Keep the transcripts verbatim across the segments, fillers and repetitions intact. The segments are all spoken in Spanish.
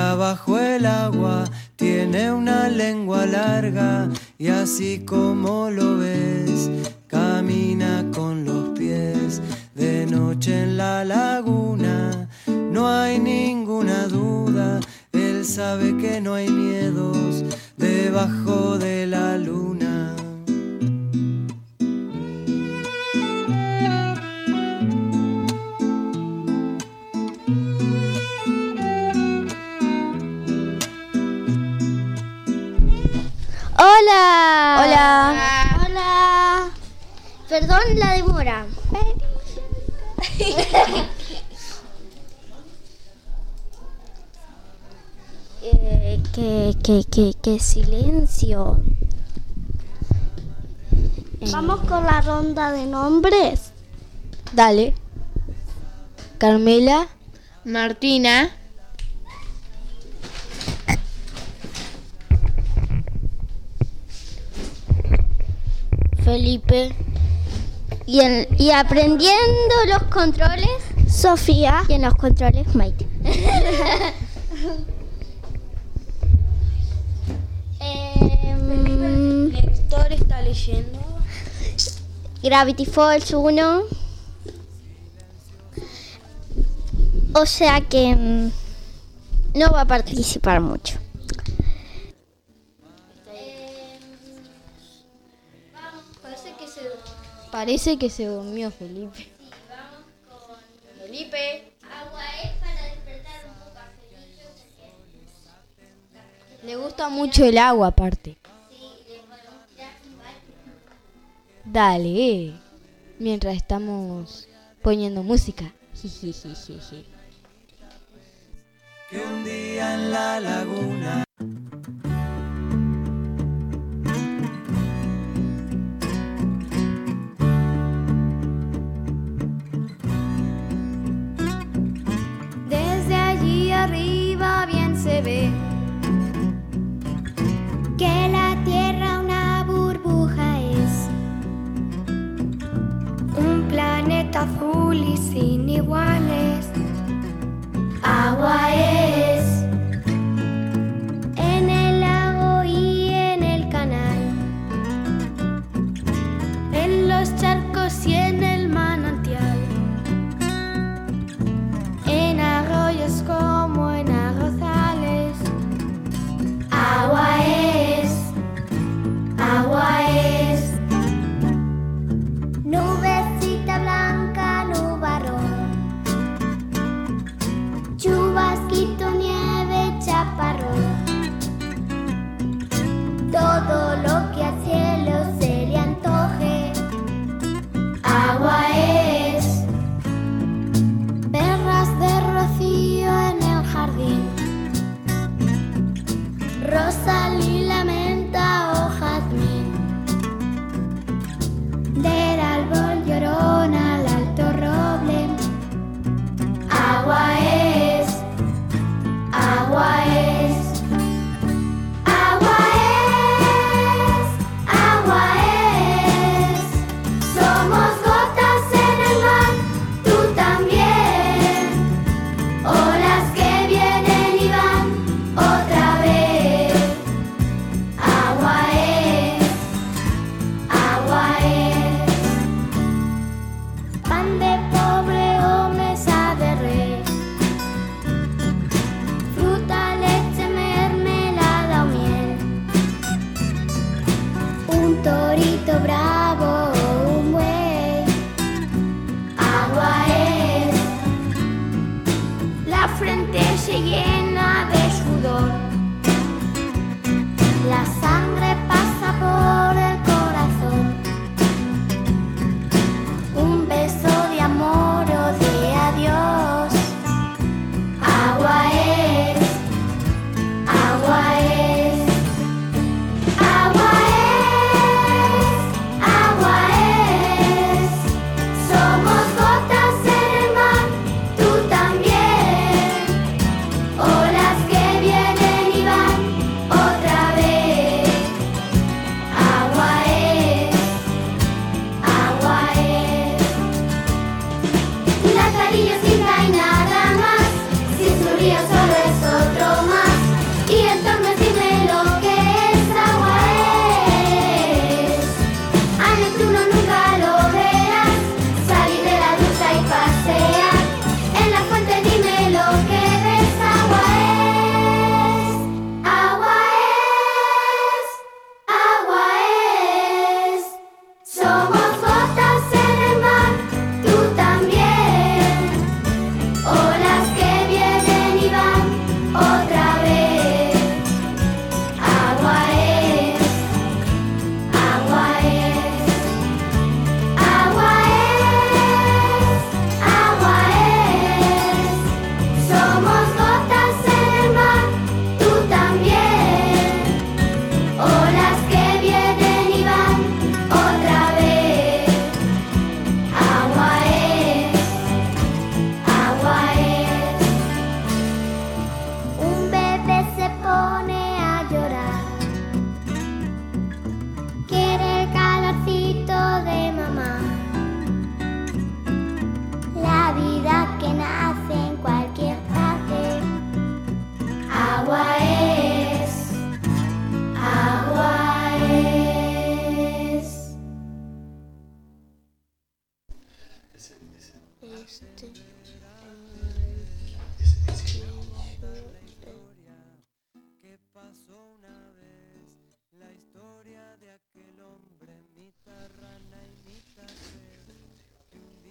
está bajo el agua, tiene una lengua larga y así como lo ves, camina con los pies. De noche en la laguna no hay ninguna duda, él sabe que no hay miedos debajo de la luna. Hola. Hola. Hola. Perdón la demora. eh, qué, qué, qué, qué silencio. Vamos con la ronda de nombres. Dale. Carmela. Martina. Felipe. Y, en, y aprendiendo los controles, Sofía. Y en los controles, Maite. eh, Héctor está leyendo. Gravity Falls uno. O sea que mm, no va a participar mucho. Parece que se durmió Felipe. Sí, vamos con Felipe. agua es para despertar un poco a Felipe. Le gusta mucho el agua aparte. Sí, le podemos tirar un balde. Dale. Mientras estamos poniendo música. Jijijijiji. Que un día en la laguna desde allí arriba bien se ve que la tierra una burbuja es, un planeta azul y sin iguales. Agua es en el lago y en el canal, en los charcos y en el manantial, en arroyos como en arrozales. Agua es, agua es, nubecita blanca, nubarrón,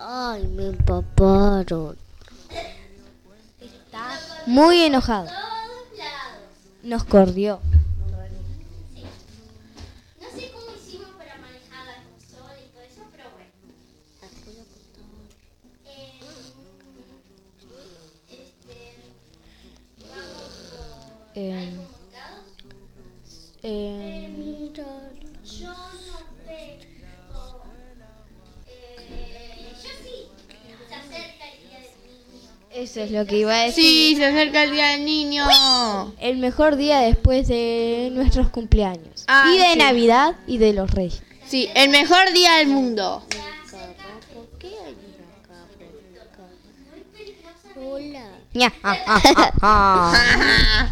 Ay, me empaparon. Muy enojado. Nos corrió. No sé cómo hicimos para manejar la consola y todo eso, pero bueno. Eh, este, vamos por Eh, eh, yo no tengo. Eh, yo sí. Se acerca el día del niño. eso es lo que iba a decir. Sí, se acerca el día del niño. El mejor día después de nuestros cumpleaños. Ah, y de sí. Navidad y de los Reyes. Sí, el mejor día del mundo. Ña, ah, ah, ah, ah.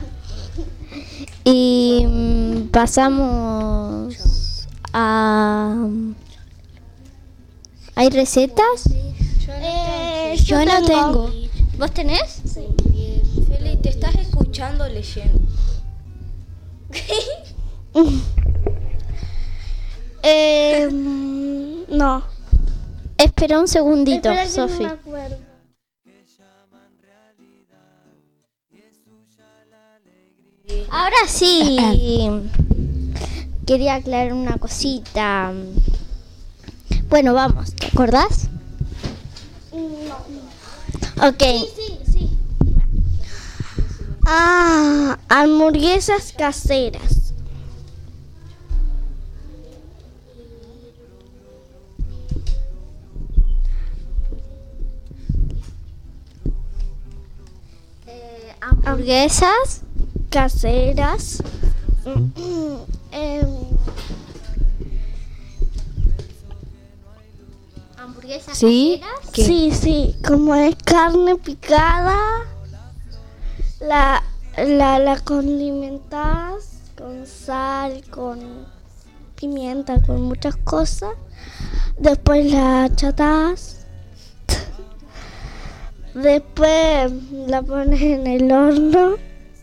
Y mm, pasamos a... ¿Hay recetas? Eh, Yo no tengo. ¿Vos tenés? Feli, te estás escuchando leyendo. Eh, mm, no. Espera un segundito, Espera que no Sofi. me acuerdo. Ahora sí. Quería aclarar una cosita. Bueno, vamos, ¿te acordás? No. Ok. Sí, sí. Ah, hamburguesas caseras. Hamburguesas. Caseras. Em, Hamburguesas ¿Sí? caseras. ¿Qué? Sí, sí, como es carne picada, la, la, la condimentás con sal, con pimienta, con muchas cosas. Después la achatás. Después la pones en el horno.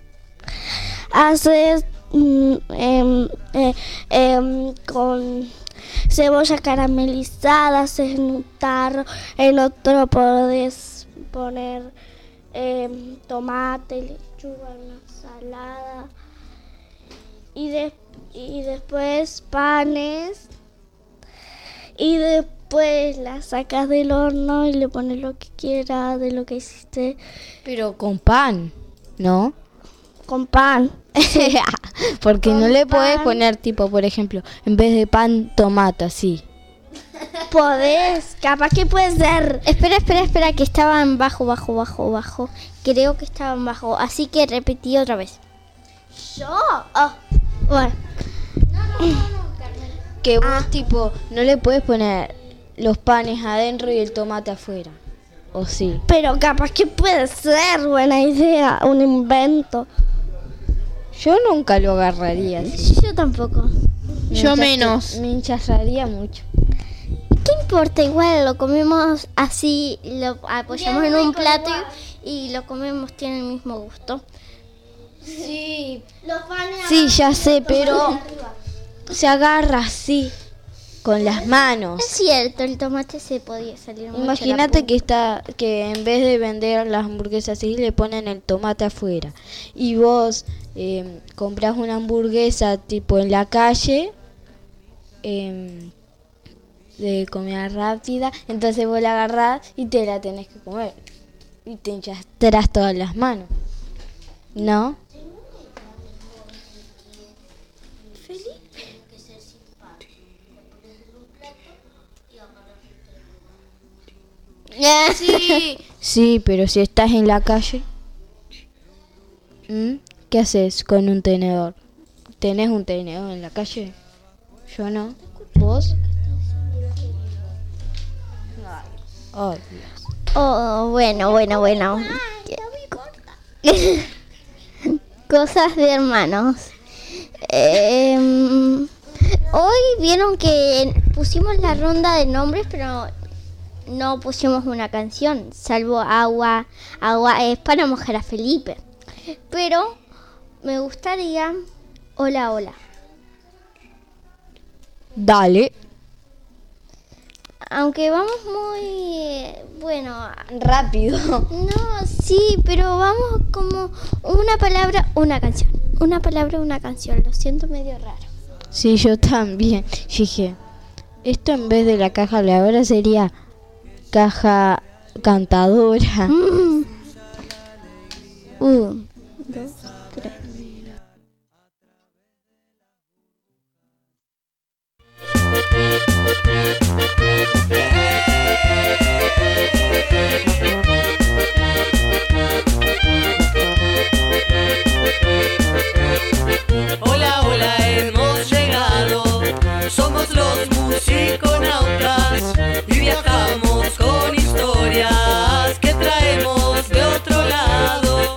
Haces mm, em, eh, em, con cebolla caramelizada, haces en un tarro, en otro podés poner em, tomate, lechuga, una ensalada y, de, y después panes y después la sacas del horno y le pones lo que quieras de lo que hiciste Pero con pan, ¿no? con pan. Porque no Con le podés pan. poner tipo, por ejemplo, en vez de pan, tomate, así. Podés, capaz que puede ser. Espera, espera, espera, que estaban bajo, bajo, bajo, bajo. Creo que estaban bajo, así que repetí otra vez. ¿Yo? Oh, bueno. Que vos tipo, no le podés poner los panes adentro y el tomate afuera. ¿O sí? Pero capaz que puede ser buena idea, un invento. Yo nunca lo agarraría así. Yo tampoco. Me Yo hinchas- menos. Me hincharía mucho. ¿Qué importa? Igual lo comemos así, lo apoyamos en un plato y, y lo comemos, tiene el mismo gusto. Sí, Los panes sí, ya sé, pero se agarra así, con las Es manos. cierto, el tomate se podía salir mucho. Imagínate que está que en vez de vender las hamburguesas así le ponen el tomate afuera y vos eh, compras una hamburguesa tipo en la calle em, de comida rápida, entonces vos la agarrás y te la tenés que comer y te hinchas todas las manos, ¿no? Sí, sí, pero si estás en la calle, ¿m? ¿Qué haces con un tenedor? ¿Tenés un tenedor en la calle? Yo no. ¿Vos? Ay, Dios. Oh, bueno, bueno, bueno. Cosas de hermanos. Em, hoy vieron que pusimos la ronda de nombres, pero no pusimos una canción, salvo agua. Agua es para mojar a Felipe. Pero me gustaría hola, hola. Dale. aunque vamos muy, bueno, Rápido. no, sí, pero vamos como una palabra, una canción. Una palabra, una canción. Lo siento medio raro. Sí, yo también. Dije, esto en vez de la caja habladora sería caja cantadora. Mm. Un, dos, tres. Hola, hola, hemos llegado. Somos los musiconautas y viajamos con historias que traemos de otro lado.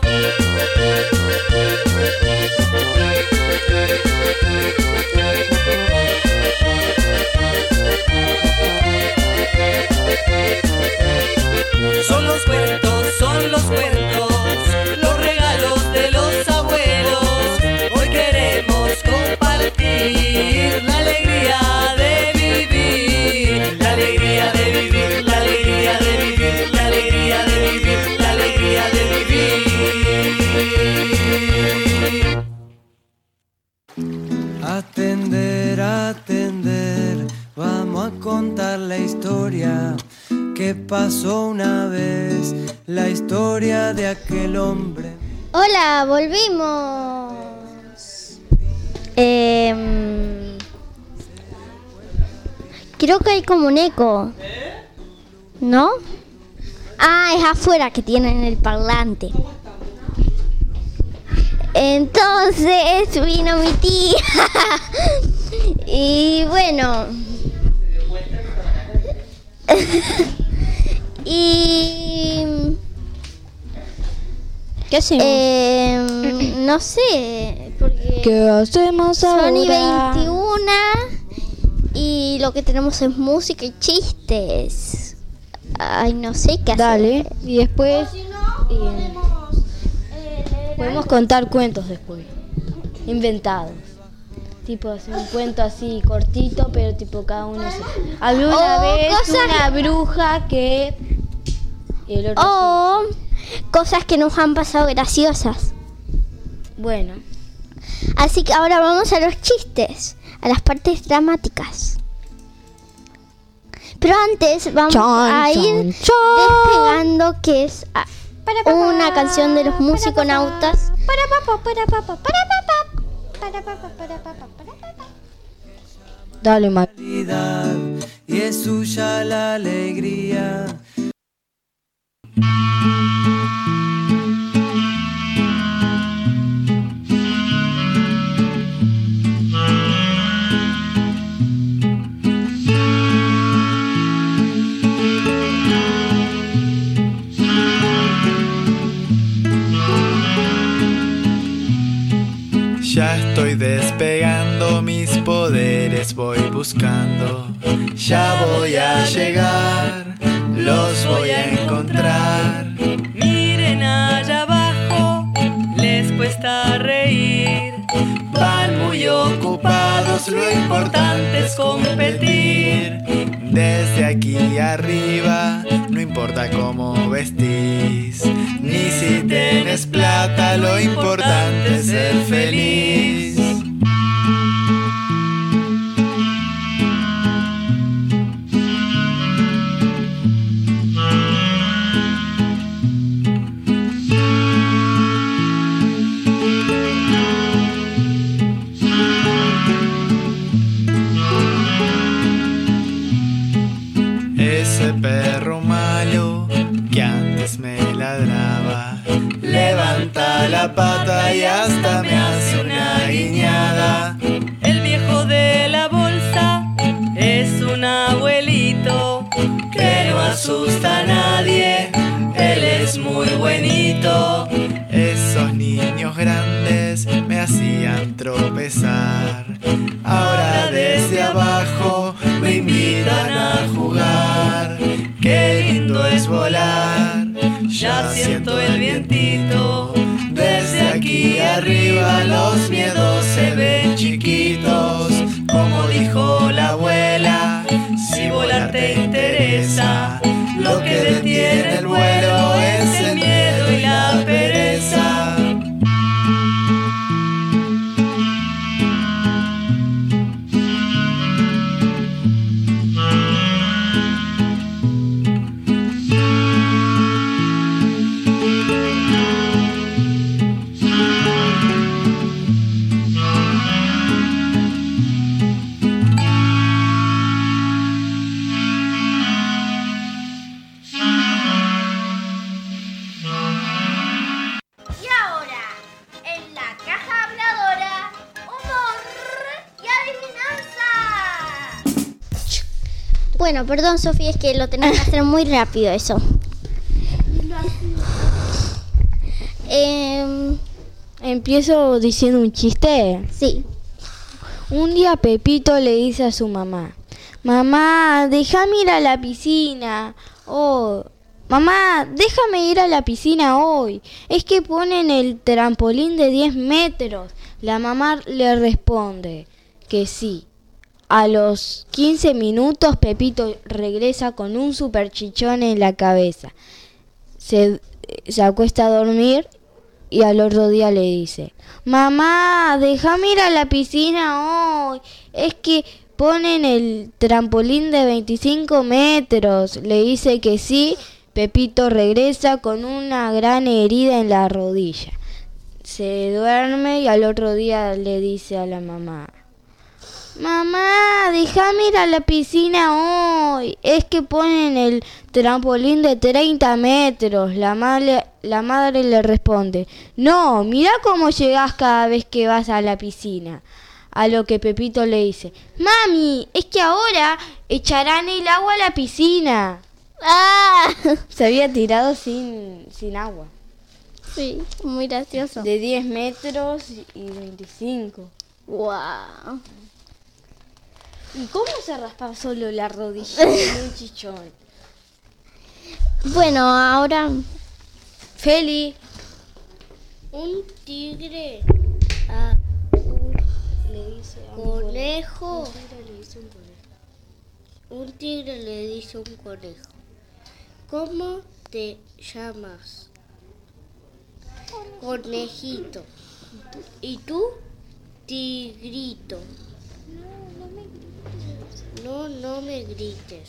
Son los cuentos, son los cuentos, los regalos de los abuelos. Hoy queremos compartir la alegría de vivir, la alegría de vivir, la alegría de vivir, la alegría de vivir, la alegría de vivir. Atender, atender, vamos a contar la historia que pasó una vez, la historia de aquel hombre. Hola, volvimos. Eh, creo que hay como un eco. ¿No? Ah, es afuera que tienen el parlante. Entonces vino mi tía. Y bueno. Y ¿qué hacemos? eh, no sé, porque ¿Qué hacemos son y ahora? veintiuna y lo que tenemos es música y chistes. Ay, no sé qué hacer. Dale, y después eh, podemos contar cuentos después, inventados. Tipo hacer un cuento así cortito, pero tipo cada uno se... Había una O vez cosas- una bruja que... y el otro O cosas que nos han pasado graciosas. sí. Bueno, Así que ahora vamos a los chistes, a las partes dramáticas. Pero antes vamos Chan, a ir chan, chan. despegando, que es ah, una canción de los musiconautas. dale, Mar. Y es suya la alegría. Ya estoy despegando, mis poderes voy buscando. Ya voy a llegar, los voy a encontrar. Miren allá abajo, les cuesta reír. Van muy ocupados, lo importante es competir. Desde aquí arriba, no importa cómo vestís, ni si tienes plata, lo importante es ser feliz. Ese perro malo que antes me ladraba, levanta la pata y hasta me hace una guiñada. El viejo de la bolsa es un abuelito que no asusta a nadie, él es muy buenito. Esos niños grandes me hacían tropezar, ahora desde abajo me invitan a jugar. Qué lindo es volar, ya siento el vientito. Desde aquí arriba los miedos se ven chiquitos. Como dijo la abuela, si volar te interesa, detiene el vuelo, es el miedo y la pereza. Bueno, perdón, Sofía, es que lo tenemos que hacer muy rápido eso. Eh, Empiezo diciendo un chiste. sí. Un día Pepito le dice a su mamá: mamá, déjame ir a la piscina. Oh, mamá, déjame ir a la piscina hoy. Es que ponen el trampolín de diez metros. La mamá le responde que sí. A los quince minutos Pepito regresa con un super chichón en la cabeza. Se, se acuesta a dormir y al otro día le dice: mamá, déjame ir a la piscina hoy. Es que ponen el trampolín de veinticinco metros. Le dice que sí. Pepito regresa con una gran herida en la rodilla. Se duerme y al otro día le dice a la mamá: mamá, déjame ir a la piscina hoy. Es que ponen el trampolín de treinta metros. La madre, la madre le responde: no, mira cómo llegás cada vez que vas a la piscina. A lo que Pepito le dice: mami, es que ahora echarán el agua a la piscina. ¡Ah! Se había tirado sin, sin agua. Sí, muy gracioso. De diez metros y veinticinco. Wow. ¿Y cómo se raspaba solo la rodilla con un chichón? Bueno, ahora Feli. Un tigre a un conejo. Un tigre le dice a un conejo: ¿cómo te llamas? Conejito. ¿Y tú? Tigrito. No, no me grites.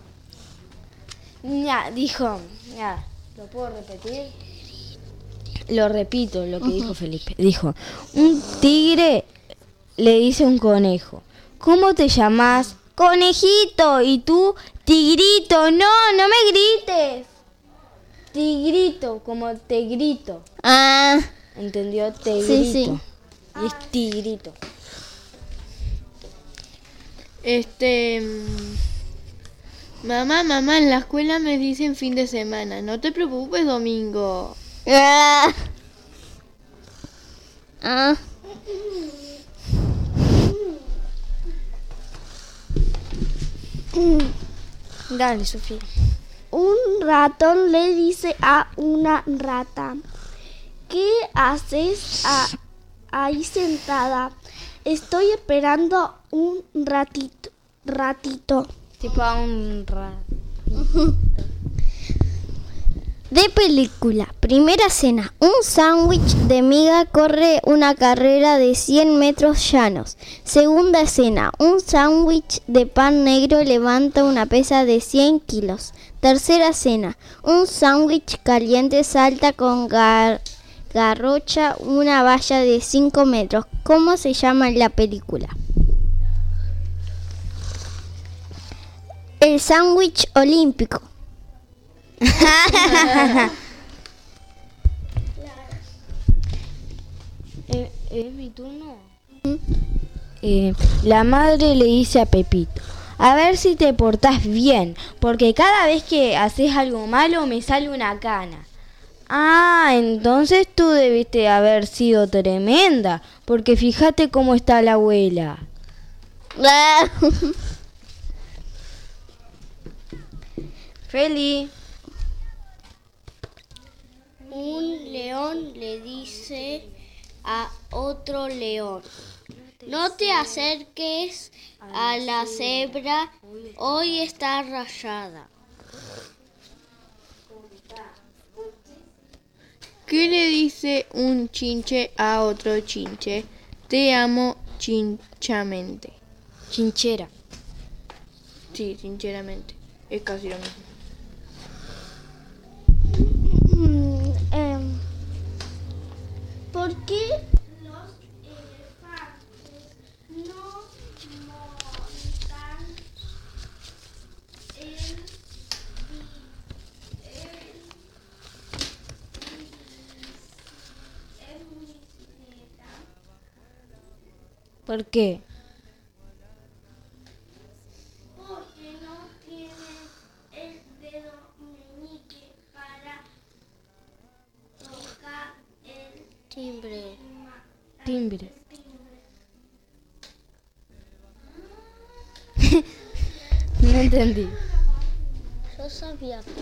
Ya, dijo, ya, ¿lo puedo repetir? Lo repito lo que dijo Felipe. Dijo: un tigre le dice a un conejo: ¿cómo te llamas? Conejito. ¿Y tú? Tigrito. No, no me grites. Tigrito, como te grito. ah, ¿Entendió? Te Sí, grito. sí. Y es tigrito. Este... mm, Mamá, mamá, en la escuela me dicen fin de semana. No te preocupes, domingo. ah, ah. Dale, Sofía. Un ratón le dice a una rata: ¿qué haces a- ahí sentada? Estoy esperando un ratito. Ratito. Tipo a un rato. De película. Primera escena. Un sándwich de miga corre una carrera de cien metros llanos. Segunda escena. Un sándwich de pan negro levanta una pesa de cien kilos. Tercera escena. Un sándwich caliente salta con gar- garrocha una valla de cinco metros. ¿Cómo se llama en la película? El sándwich olímpico. Eh, ¿Es mi turno? Eh, la madre le dice a Pepito: a ver si te portás bien, porque cada vez que haces algo malo me sale una cana. Ah, entonces tú debiste haber sido tremenda, porque fíjate cómo está la abuela. Feli. Un león le dice a otro león: no te acerques a la cebra, hoy está rayada. ¿Qué le dice un chinche a otro chinche? Te amo chinchamente. Chinchera. Sí, sinceramente. Es casi lo mismo. Mm, em, ¿Por qué los elefantes no montan en, en, en bicicleta? ¿Por qué? Porque no tienen el dedo meñique para tocar el Timbre. Timbre. No entendí. Yo sabía que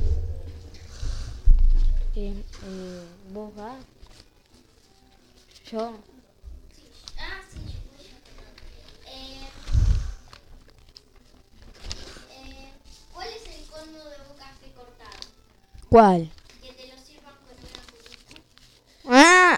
Eh, eh, ¿Vos vas? Yo. Ah, sí. Eh, eh, ¿Cuál es el colmo de un café cortado? ¿Cuál? Que te lo sirvan con una cuchara. ¡Ah!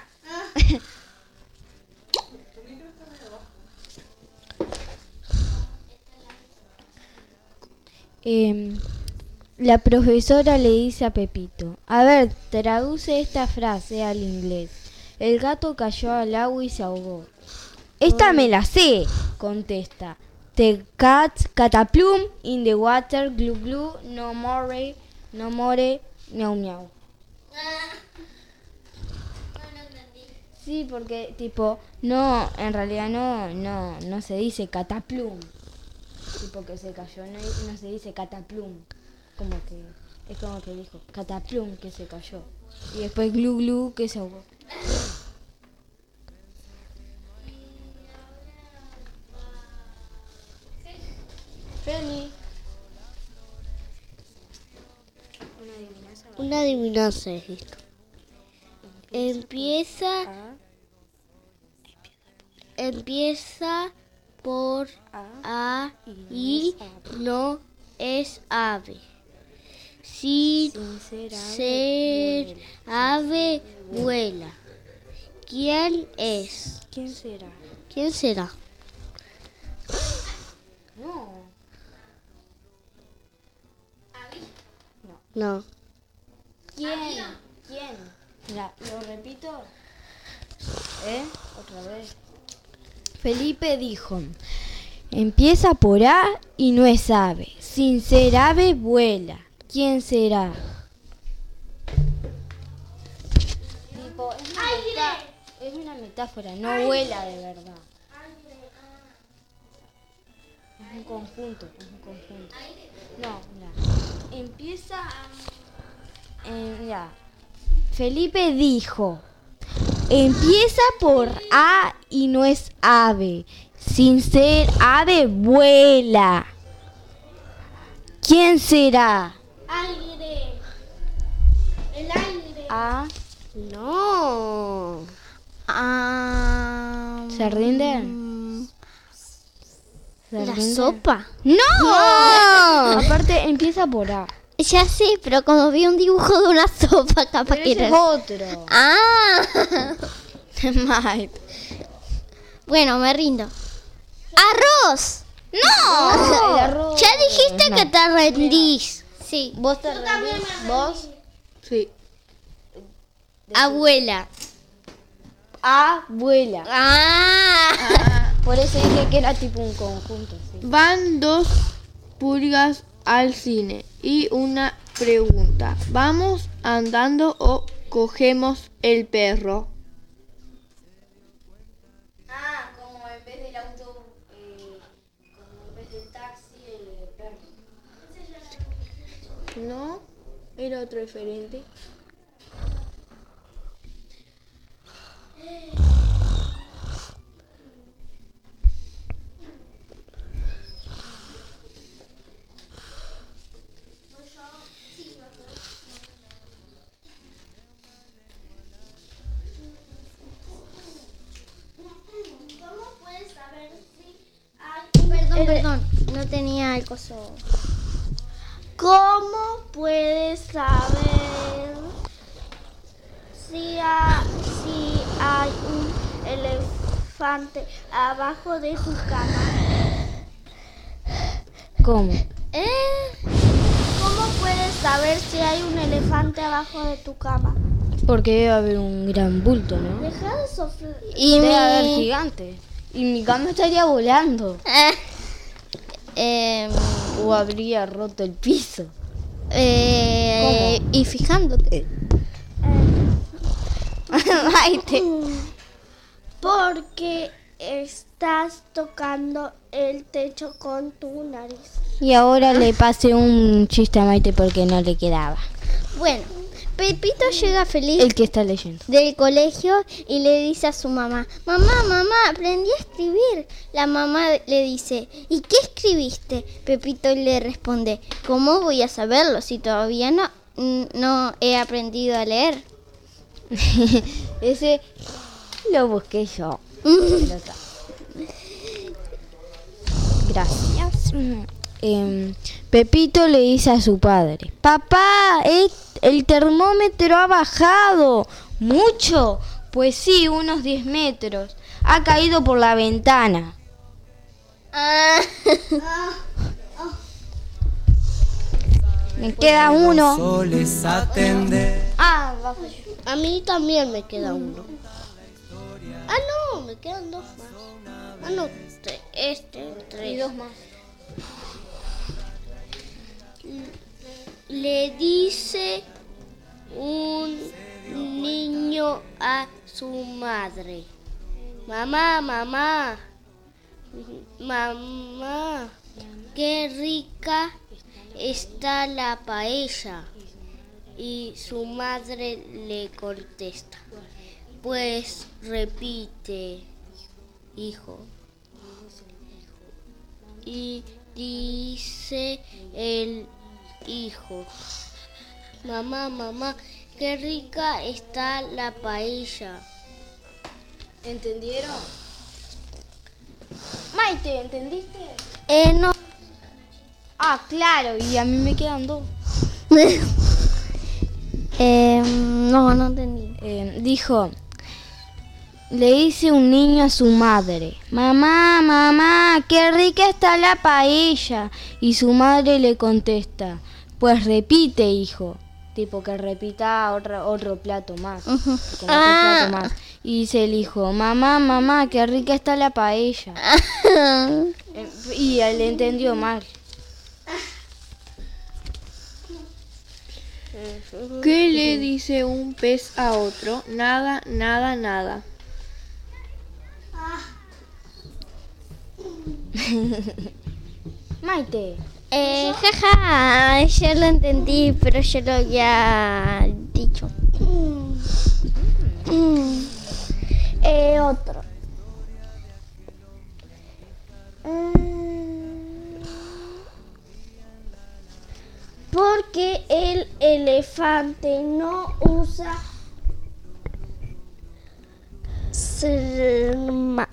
Em, la profesora le dice a Pepito: a ver, traduce esta frase al inglés. El gato cayó al agua y se ahogó. Esta me la sé, contesta. The cat cataplum in the water, glu glu, no more, no more, miau miau. Sí, porque tipo, no, en realidad no, no, no se dice cataplum. Tipo que se cayó, no, no se dice cataplum. Como que, es como que dijo, cataplum que se cayó. Y después glu glu que se ahogó. Feli. una adivinanza es esto. Empieza, empieza por A y no es ave. Sin ser ave vuela. ¿Quién es? ¿Quién será? ¿Quién será? No. No. ¿Quién? ¿Quién? Mira, lo repito. ¿Eh? Otra vez. Felipe dijo: empieza por A y no es ave. Sin ser ave vuela. ¿Quién será? Tipo, es una, metá- es una metáfora, no vuela de verdad. Es un conjunto, es un conjunto. No, mira. Empieza. Eh, mira. Felipe dijo: empieza por A y no es ave. Sin ser ave vuela. ¿Quién será? Aire. El aire. A. No. Ah, ¿Se rinden? ¿Se la rinden? sopa. ¡No! Aparte empieza por A. Ya sé, pero como vi un dibujo de una sopa, capaz Pero que ese es era. otro. Ah. Mal. Bueno, me rindo. ¡Arroz! ¡No! El arroz. Ya dijiste No. que te rendís. Sí. ¿Vos te rendís? ¿Vos? Sí. Abuela. Abuela. Ah. Por eso dije que era tipo un conjunto. Sí. Van dos pulgas al cine y una pregunta. ¿Vamos andando o cogemos el perro? Ah, como en vez del auto, eh, como en vez del taxi, el perro. No, era otro diferente. ¿Cómo puedes saber si hay... Perdón, perdón. No tenía el coso. ¿Cómo puedes saber si hay, si hay un elefante abajo de tu cama? ¿Cómo? ¿Eh? ¿Cómo puedes saber si hay un elefante abajo de tu cama? Porque debe haber un gran bulto, ¿no? Deja de sofrer. Y Debe haber mi... gigante. Y mi cama estaría volando. Eh, em, O habría roto el piso. eh, y fijándote. Maite. Porque estás tocando el techo con tu nariz. Y ahora le pasé un chiste a Maite porque no le quedaba. Bueno, Pepito llega feliz El que está leyendo. del colegio y le dice a su mamá: mamá, mamá, aprendí a escribir. La mamá le dice: ¿y qué escribiste? Pepito le responde: ¿cómo voy a saberlo si todavía no, no he aprendido a leer? Ese lo busqué yo. Pero está. Gracias. Em, Pepito le dice a su padre: papá, el, el termómetro ha bajado. ¿Mucho? Pues sí, unos diez metros. Ha caído por la ventana. Ah. Me queda uno. Soles atender. Ah, bajo yo. A mí también me queda uno. Ah, no, me quedan dos más. Ah, no, tre- este, tres. Y dos más. Le dice un niño a su madre: mamá, mamá, mamá, qué rica está la paella. Y su madre le contesta: pues repite, hijo. Y dice el hijo: mamá, mamá, qué rica está la paella. ¿Entendieron? Maite, ¿entendiste? Eh, no. Ah, claro, y a mí me quedan dos. Eh, no, no entendí. Eh, dijo, le dice un niño a su madre: mamá, mamá, qué rica está la paella. Y su madre le contesta: pues repite, hijo. Tipo que repita otro, otro plato más. Ujú. Como Ah. otro plato más. Y dice el hijo: mamá, mamá, qué rica está la paella. Eh, y él entendió mal. ¿Qué le dice un pez a otro? Nada, nada, nada. Maite. Eh, jaja, yo lo entendí, pero yo lo había dicho. Eh, otro. Porque el elefante no usa crema,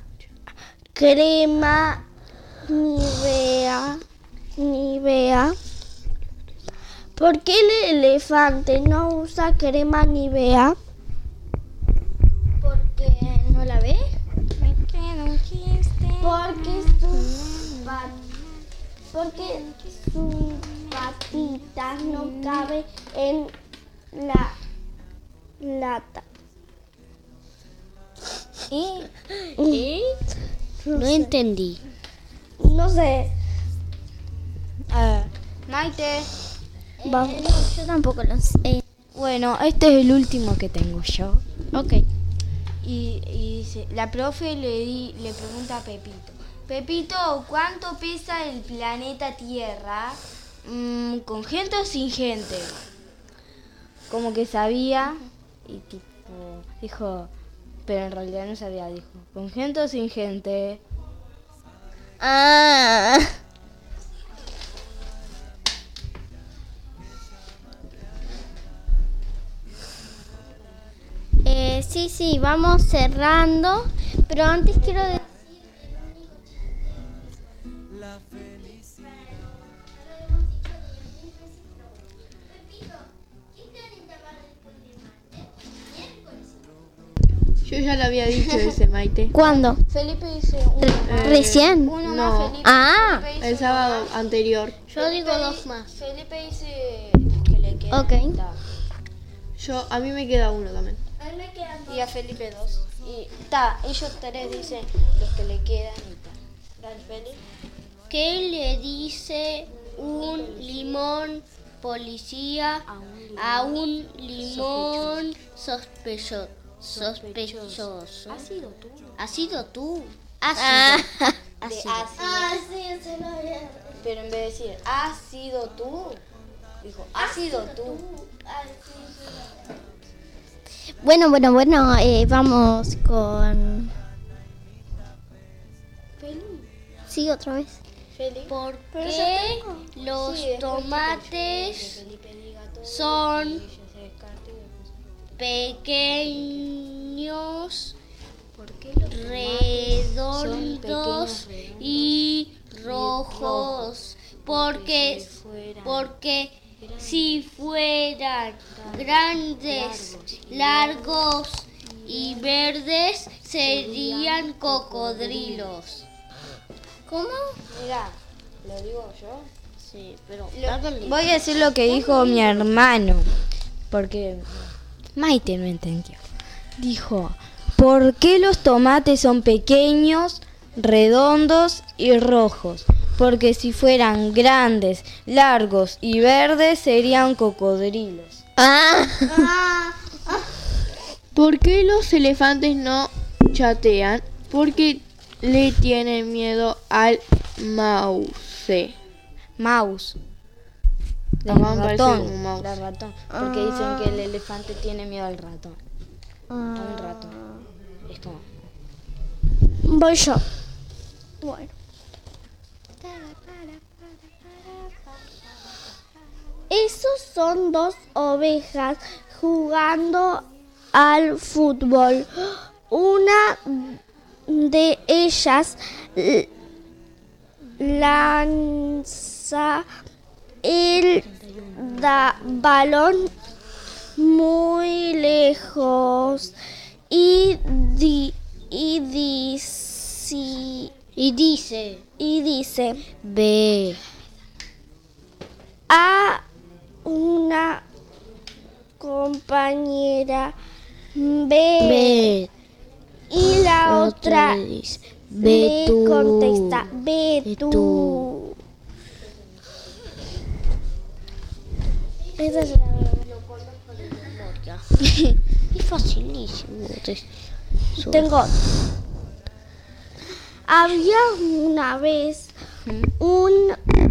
crema Nivea, Nivea. ¿Por qué el elefante no usa crema Nivea? ¿Porque no la ve? Porque sus pat- porque sus patitas no caben en la lata. ¿Y? No entendí. No sé. Ah, Maite. Vamos. Yo tampoco lo sé. Bueno, este es el último que tengo yo. Ok. Y, y dice, la profe le, di, le pregunta a Pepito: Pepito, ¿cuánto pesa el planeta Tierra? Mm, ¿con gente o sin gente? Como que sabía y tipo dijo, pero en realidad no sabía, dijo, ¿con gente o sin gente? Ah. Eh, sí, sí, vamos cerrando, pero antes quiero decir... Yo ya lo había dicho ese, Maite. ¿Cuándo? Felipe dice uno más. ¿Recién? Uno no. más, Felipe. Ah. Felipe dice El sábado uno más. anterior. Yo digo Felipe dos di- más. Felipe dice los que le quedan. Ok. Ta. Yo, a mí me queda uno también. Y a Felipe dos. Y ta, ellos tres dicen los que le quedan y ta. Dale, Felipe. ¿Qué le dice un limón policía a un limón sospechoso? Sospechoso. ¿Has sido tú? ¿Has sido tú? Ah. ¿Has De sido? has sido. Ah, sí, se lo había. Pero en vez de decir, ¿has sido tú? Dijo, ¿has sido tú? Bueno, bueno, bueno, eh, vamos con... Sí, otra vez. Felipe. ¿Por Pero qué ya tengo. los Sí, después tomates Felipe diga todo son y ella se descarte y después- pequeños, ¿Por qué los tomates son redondos pequeños, redondos y rojos? Porque, si fueran porque si fueran grandes, largos y verdes, serían cocodrilos. ¿Cómo? Mira, lo digo yo. Sí, pero Lo- voy a decir lo que dijo mi hermano, porque Maite no entendió. Dijo, ¿por qué los tomates son pequeños, redondos y rojos? Porque si fueran grandes, largos y verdes serían cocodrilos. Ah. ¿Por qué los elefantes no chatean? Porque le tienen miedo al mouse. Mouse. Acá Del me parece ratón. como mouse. Del ratón. Porque dicen que el elefante tiene miedo al ratón. A un ratón. Es como... Voy yo. Bueno. Esos son dos ovejas jugando al fútbol. Una de ellas l- lanza el da- balón muy lejos y, di- y dice y dice, y dice ve, a una compañera ve, ve, y la otra le dice, ve le tú, contesta ve ve tú. tú. Esa es la Es facilísimo. Tengo. Había una vez un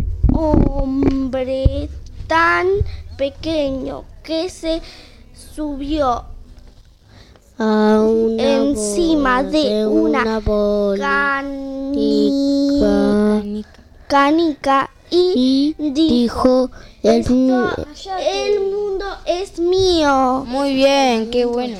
hombre tan pequeño que se subió A una encima bola de una bola cani- canica. canica y, Y dijo, dijo el "Esto- el mundo es mío". Muy bien, qué bueno.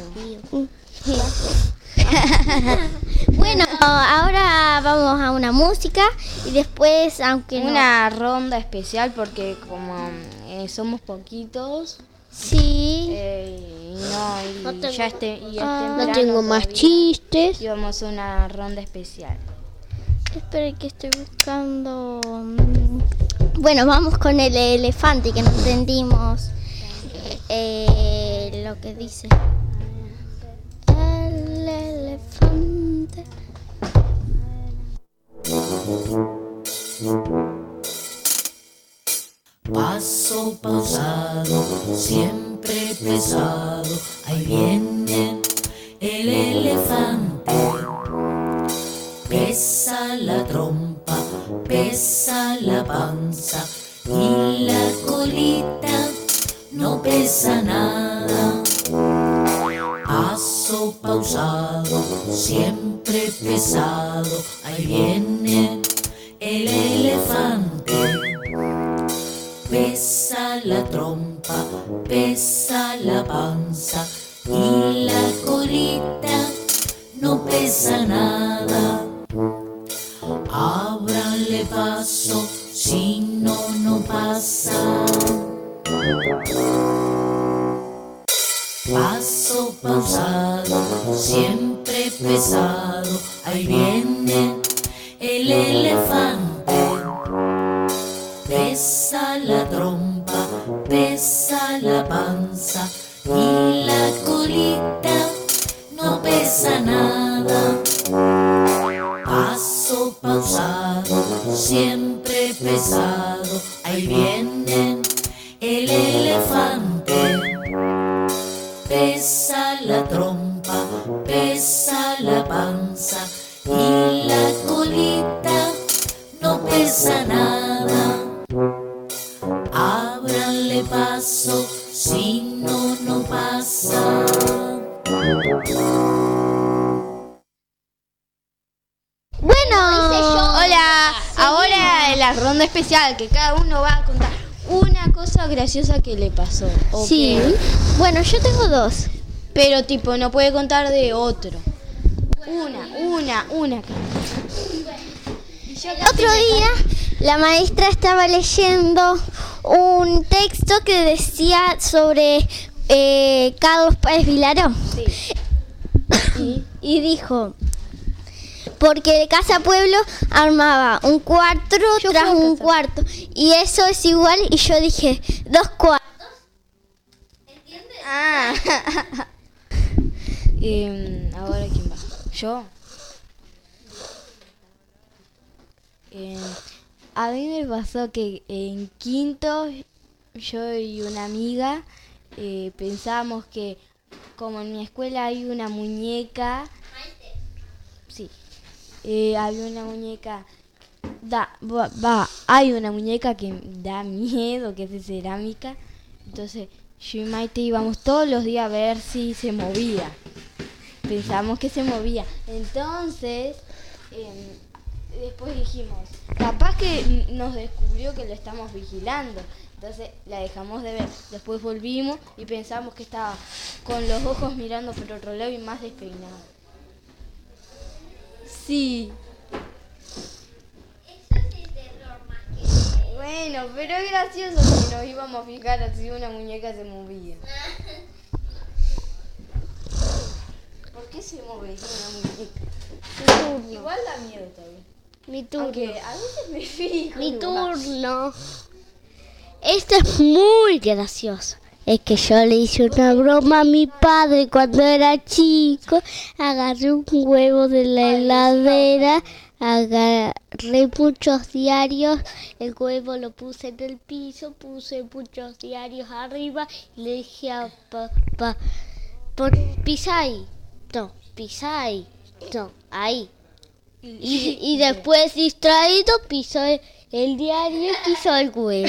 Bueno, ahora vamos a una música y después, aunque no... Una ronda especial porque como eh, somos poquitos Sí. eh, y no, y No tengo- ya este, y es Ah, no temprano tengo más todavía, chistes. y vamos a una ronda especial. Espera que estoy buscando... mm, Bueno, vamos con el elefante que no entendimos eh, lo que dice. El elefante. Paso pausado, siempre pesado, ahí viene el elefante. Pesa la trompa, pesa la panza y la colita no pesa nada. Paso pausado, siempre pesado, ahí viene el elefante. Pesa la trompa, pesa la panza y la colita no pesa nada. Ábranle paso, si no, no pasa. Paso, pausado, siempre pesado. Ahí viene el elefante. Pesa la trompa, pesa la panza y la colita no pesa nada. Paso pausado, siempre pesado. Ahí viene el elefante. Pesa la trompa, pesa la panza y la colita no pesa nada. Ábranle paso, si no, no pasa. Bueno, Hola, ahora en la ronda especial que cada uno va a contar una cosa graciosa que le pasó. ¿o sí. qué? Bueno, yo tengo dos. Pero tipo, no puede contar de otro. Una, una, una. Otro día la maestra estaba leyendo un texto que decía sobre eh, Carlos Páez Vilaró. Sí. Y dijo, porque Casa Pueblo armaba un cuarto Yo tras fui a un casa. cuarto. Y eso es igual, y yo dije, dos cuartos. Ah. Em, ahora quién va. Yo. Em, a mí me pasó que en quinto yo y una amiga eh, pensábamos que como en mi escuela hay una muñeca. Sí. Eh, había una muñeca. Da, va, va, hay una muñeca que da miedo, que es de cerámica. Entonces yo y Maite íbamos todos los días a ver si se movía. Pensábamos que se movía. Entonces, eh, después dijimos, capaz que n- nos descubrió que lo estamos vigilando. Entonces la dejamos de ver. Después volvimos y pensamos que estaba con los ojos mirando por otro lado y más despeinado. Sí. Bueno, pero es gracioso que nos íbamos a fijar si una muñeca se movía. ¿Por qué se movería una muñeca? Igual da miedo también. Mi turno. Aunque a veces me fijo. Mi igual. turno. Esto es muy gracioso. Es que yo le hice una broma a mi padre cuando era chico. Agarré un huevo de la heladera, agarré muchos diarios, el huevo lo puse en el piso, puse muchos diarios arriba y le dije a papá, pisa ahí, no, pisa ahí, no, ahí. Y, y después distraído pisó el, el diario y pisó el huevo.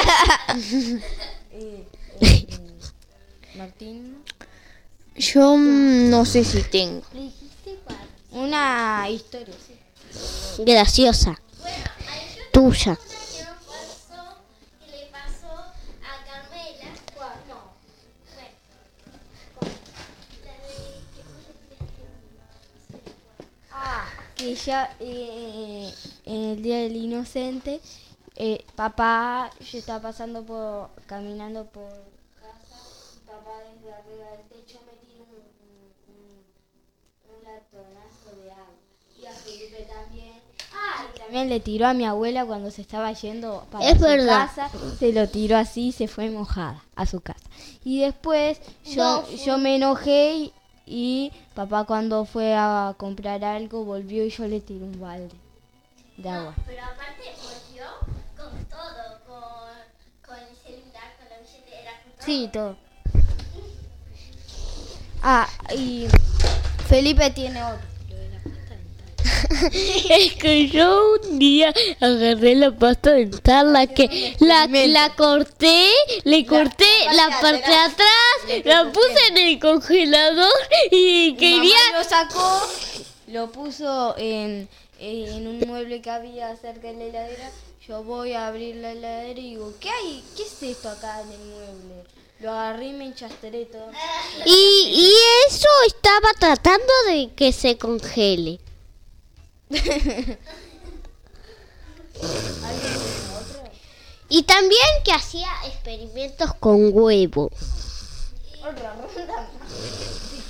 Eh, eh, Martín. Yo mm, no sé si tengo. Una historia. Graciosa. Tuya. Que ya eh, en el Día del Inocente, eh, papá, yo estaba pasando por, caminando por casa, papá desde arriba del techo me tiró un, un, un latonazo de agua. Y a Felipe también. Ah, y también le tiró a mi abuela cuando se estaba yendo para Es su verdad. casa, se lo tiró así y se fue mojada a su casa. Y después yo, yo me enojé y, y papá cuando fue a comprar algo volvió y yo le tiré un balde de agua. Pero aparte volvió con todo, con, con el celular, con la billetera, con todo. Sí, todo. Ah, y Felipe tiene otro. Es que yo un día agarré la pasta dental, la que la, la corté, le corté la parte de atrás, la puse en el congelador y Mi quería... mamá lo sacó, lo puso en, en un mueble que había cerca de la heladera. Yo voy a abrir la heladera y digo, ¿qué hay? ¿Qué es esto acá en el mueble? Lo agarré y me enchastré todo. Y, y eso estaba tratando de que se congele. Y también que hacía experimentos con huevo. Otra ronda más.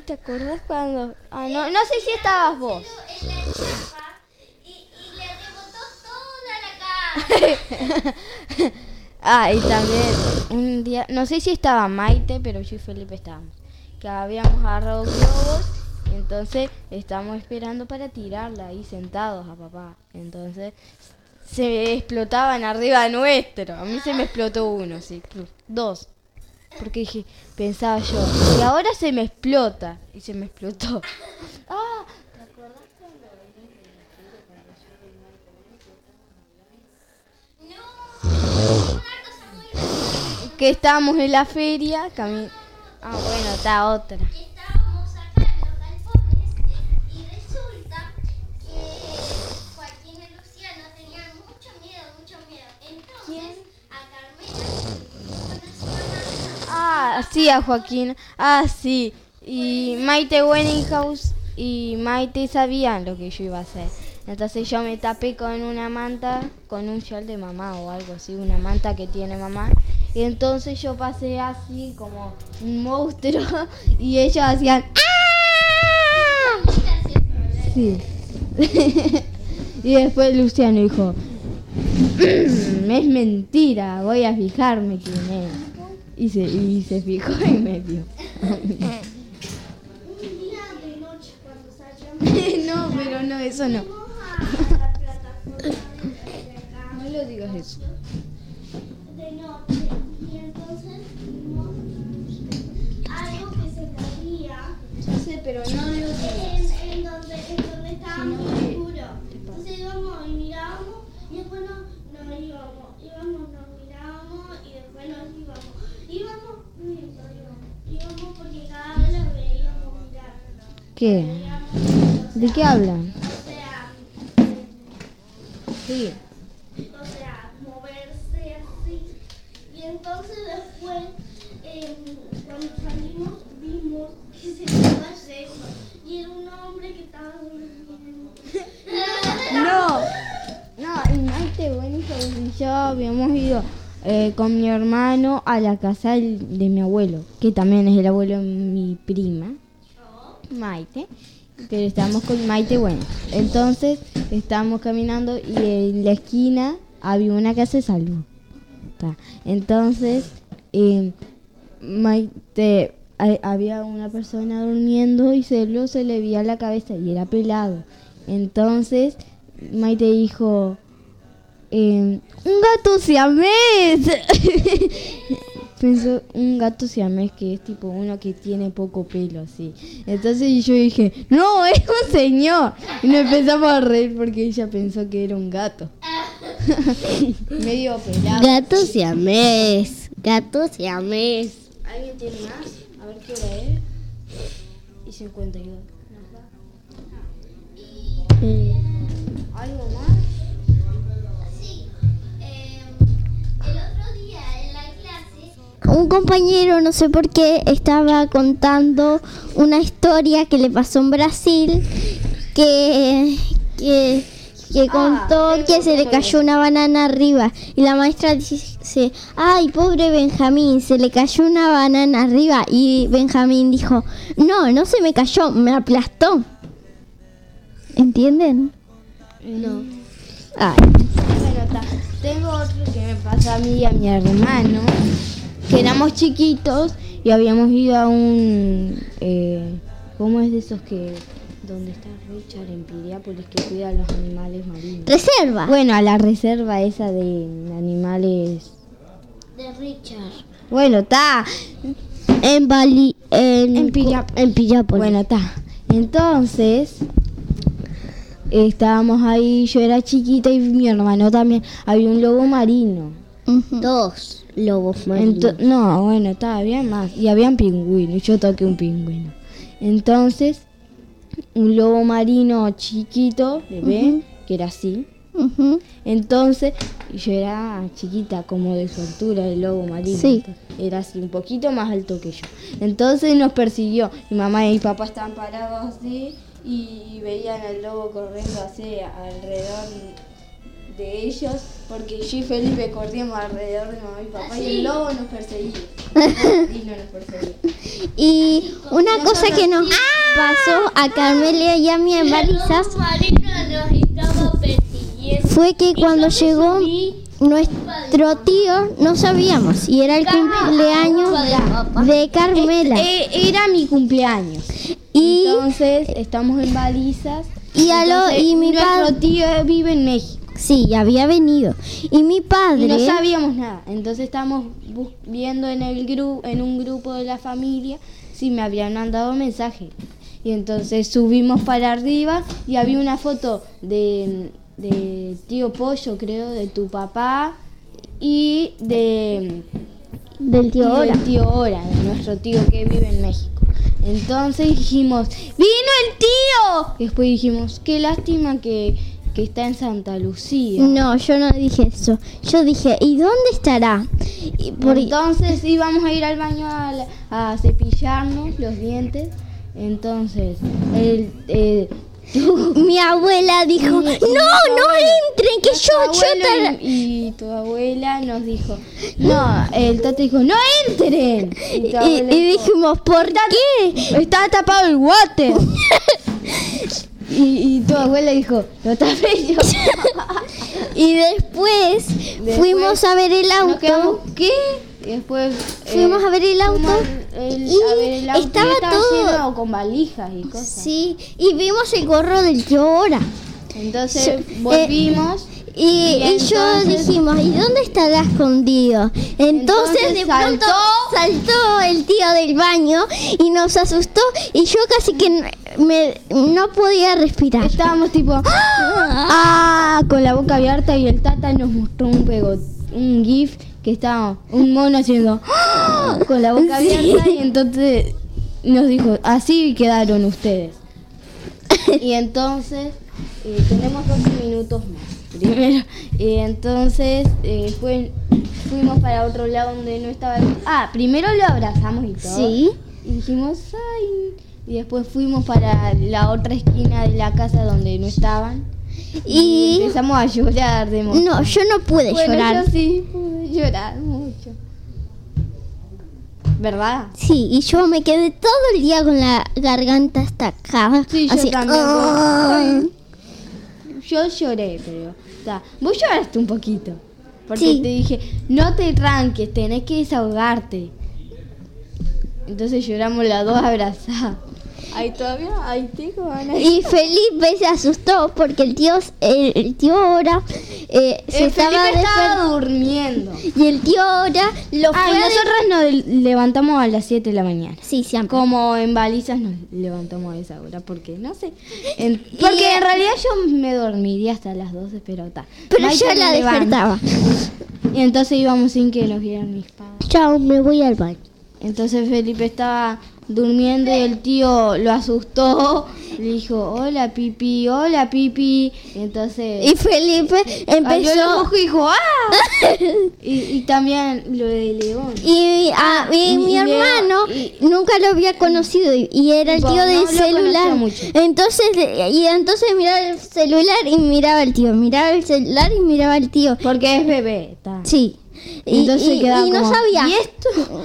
¿te acordás cuando...? Ah, no, no sé si estabas vos. En la chapa y, y le rebotó toda la cara. Ah, y también un día, no sé si estaba Maite, pero yo y Felipe estábamos. Que habíamos agarrado globos, y entonces estábamos esperando para tirarla ahí sentados a papá. Entonces se explotaban arriba nuestro. A mí se me explotó uno, sí, dos. Porque dije, pensaba yo, y ahora se me explota. Y se me explotó. Ah, ¿te acordás cuando que estábamos en la feria? Cami- ah, bueno, está otra. Estábamos acá en los galpones y resulta que Joaquín y Luciano tenían mucho miedo, mucho miedo. Entonces, a Carmela, Ah, sí, a Joaquín. Ah, sí. Y Maite Wenninghaus y Maite sabían lo que yo iba a hacer. Entonces yo me tapé con una manta, con un shawl de mamá o algo así, una manta que tiene mamá. Y entonces yo pasé así como un monstruo y ellos hacían ¡ah! Sí. Y después Luciano dijo, es mentira, voy a fijarme quién es. Y se, y se fijó y me vio. No, pero no, eso no. No lo digas eso. De noche, y entonces vimos algo que se caía. Ya sé, pero no lo digas. En, en, donde, en donde estaba muy oscuro. Entonces íbamos y mirábamos y después no, no íbamos. Íbamos, nos mirábamos y después nos íbamos. Íbamos, miento, íbamos. Íbamos porque cada vez lo veíamos mirar. ¿Qué? ¿De qué hablan? O sea, Sí. o sea, moverse así. Y entonces después, eh, cuando salimos, vimos que se estaba yendo. Y era un hombre que estaba durmiendo. No, no, y Maite, bueno, y yo habíamos ido eh, con mi hermano a la casa del- de mi abuelo, que también es el abuelo de mi prima, Maite, pero estábamos con Maite, bueno, entonces estábamos caminando y en la esquina había una casa de salud. Ta. Entonces, eh, Maite, ha- había una persona durmiendo y se, lo, se le veía la cabeza y era pelado. Entonces, Maite dijo, eh, un gato siamés. Pensó, un gato siamés que es tipo uno que tiene poco pelo, así. Entonces yo dije, no, es un señor. Y nos empezamos a reír porque ella pensó que era un gato. Medio pelado. Gato siamés. Gato siamés. ¿Alguien tiene más? A ver qué hora es. Y cincuenta y dos. ¿Algo más? Sí, eh, el otro día en la clase, Un compañero, no sé por qué, estaba contando una historia que le pasó en Brasil, que, que, que contó tengo que se le otro cayó una banana arriba. Y la maestra dice, ay, pobre Benjamín, se le cayó una banana arriba. Y Benjamín dijo, no, no se me cayó, me aplastó. ¿Entienden? No. Ay. Bueno, está. Tengo otro que me pasó a mí y a mi hermano, que éramos chiquitos y habíamos ido a un... Eh, ¿Cómo es de esos que... donde está Richard en Piriápolis, que cuida a los animales marinos? Reserva. Bueno, a la reserva esa de animales... De Richard. Bueno, está. En Bali, en, En Piriáp- en Piriápolis. Bueno, está. Entonces, estábamos ahí, yo era chiquita y mi hermano también. Había un lobo marino. Ujú. Dos lobos marinos. Ento- no, bueno, está, había más. Y habían pingüinos, yo toqué un pingüino. Entonces, un lobo marino chiquito, bebé, que era así. Ujú. Entonces, yo era chiquita, como de su altura, el lobo marino. Sí. Era así, un poquito más alto que yo. Entonces nos persiguió. Mi mamá y mi papá estaban parados así y veían al lobo corriendo así alrededor de ellos, porque yo y Felipe corríamos alrededor de mamá y papá y el lobo nos perseguía. Y una cosa que nos pasó a Carmelia y a mí en Balizas fue que cuando llegó nuestro tío no sabíamos y era el cumpleaños de Carmela. Eh, eh, Era mi cumpleaños. Y, Entonces estamos en Balizas. y, a lo- Entonces, y mi nuestro padre, tío vive en México. sí, había venido. Y mi Y padre, no sabíamos nada. Entonces estábamos bus- viendo en el gru en un grupo de la familia si me habían mandado mensaje. Y entonces subimos para arriba y había una foto de, de tío Pollo, creo, de tu papá y de del tío y Ora. del tío Ora, de nuestro tío que vive en México. Entonces dijimos, ¡vino el tío! Y después dijimos, qué lástima que, que está en Santa Lucía. No, yo no dije eso. Yo dije, ¿y dónde estará? Y por- Entonces íbamos a ir al baño a, la- a cepillarnos los dientes. Entonces, el, eh, mi abuela dijo, no, no entren, que yo, tu yo abuelo te... y, y tu abuela nos dijo, no, el tata dijo, no entren. Y, tu Y, abuela y dijo, dijimos, ¿por qué? está tapado el water. y, y tu abuela dijo, lo tapé yo. Y después, fuimos a ver el Nos quedamos, auto. ¿qué? Y después Fuimos a ver el auto. fuimos el- y a ver el auto y estaba todo- lleno con valijas y cosas. Sí, y vimos el gorro del tío Ora. Entonces Yo- volvimos Y, y yo entonces- dijimos, ¿y dónde estará escondido? Entonces, Entonces de pronto saltó el tío del baño y nos asustó y yo casi que n- me, no podía respirar. estábamos tipo ah, con la boca abierta y el tata nos mostró un pego, un gif que estaba un mono haciendo ¡ah! Con la boca Sí. abierta y entonces nos dijo, así quedaron ustedes. Y entonces eh, tenemos doce minutos más primero. Y entonces eh, fue, fuimos para otro lado donde no estaba el- ah, primero lo abrazamos y todo. Sí. Y dijimos, ay. Y después fuimos para la otra esquina de la casa donde no estaban. Y, Y empezamos a llorar de emoción. no, yo no pude bueno, llorar. yo sí pude llorar mucho. ¿Verdad? Sí, y yo me quedé todo el día con la garganta hasta acá. Sí, yo así, también. "Ah". Ay, yo lloré, pero... ta, vos lloraste un poquito. Porque Sí. te dije, no te tranques, tenés que desahogarte. Entonces lloramos las dos abrazadas. Ay, todavía, ay, tengo ganas. Y Felipe se asustó porque el tío, el, el tío Ora eh, se El estaba Felipe estaba desper- durmiendo. y el tío Ora lo fue Ay, a nosotros nos levantamos a las siete de la mañana. Sí, siempre. Como en Balizas nos levantamos a esa hora, porque no sé. En- porque en realidad yo me dormiría hasta las doce, pero está. Pero yo la despertaba. Y entonces íbamos sin que nos vieran mis padres. Chao, me voy al baño. Entonces Felipe estaba durmiendo y el tío lo asustó. Le dijo, hola Pipi, hola Pipi. Y entonces Y Felipe abrió empezó. los ojos y dijo, ¡ah! y, y también lo de León. Y, a, y y- mi y Leo- hermano y- nunca lo había conocido y, y era el Tipo, tío no del lo conocía celular. mucho. Entonces y entonces miraba el celular y miraba al tío, miraba el celular y miraba al tío. Porque es bebé. Está. Sí. Y, Entonces y- quedaba y no como, sabía. ¿y esto?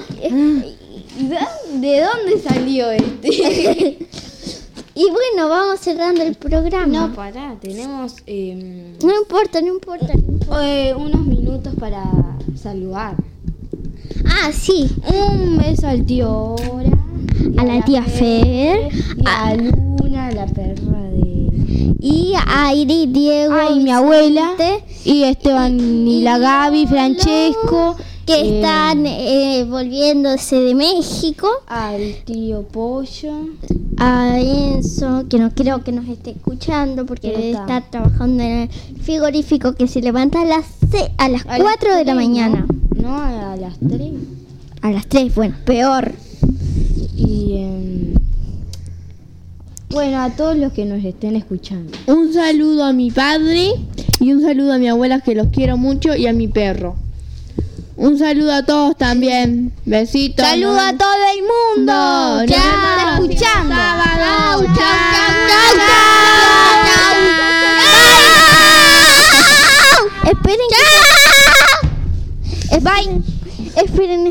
¿De, de dónde salió este? Y bueno, vamos cerrando el programa. No, pará, tenemos eh, No importa, no importa, no importa. eh, unos minutos para saludar. Ah, sí. Un beso al tío Ora, y A la tía Fer, y a Luna, la perra de... Y a Iri, Diego, Ay, mi Vicente, abuela, y Esteban, y la Gaby, Francesco, que eh, están eh, volviéndose de México. al tío Pollo. A Enzo, que no creo que nos esté escuchando porque Pero debe está. estar trabajando en el frigorífico que se levanta a las se- a las A las cuatro de la tres, mañana. No, no a las tres. A las tres, bueno, peor. Y em, bueno, a todos los que nos estén escuchando. Un saludo a mi padre y un saludo a mi abuela que los quiero mucho y a mi perro. Un saludo a todos también. Besitos. ¡Saludo a todo el mundo! No, que no, nos no, está no, escuchando! sábado. Chau, chau, chau, chau, chau. Esperen que... Bye. Esperen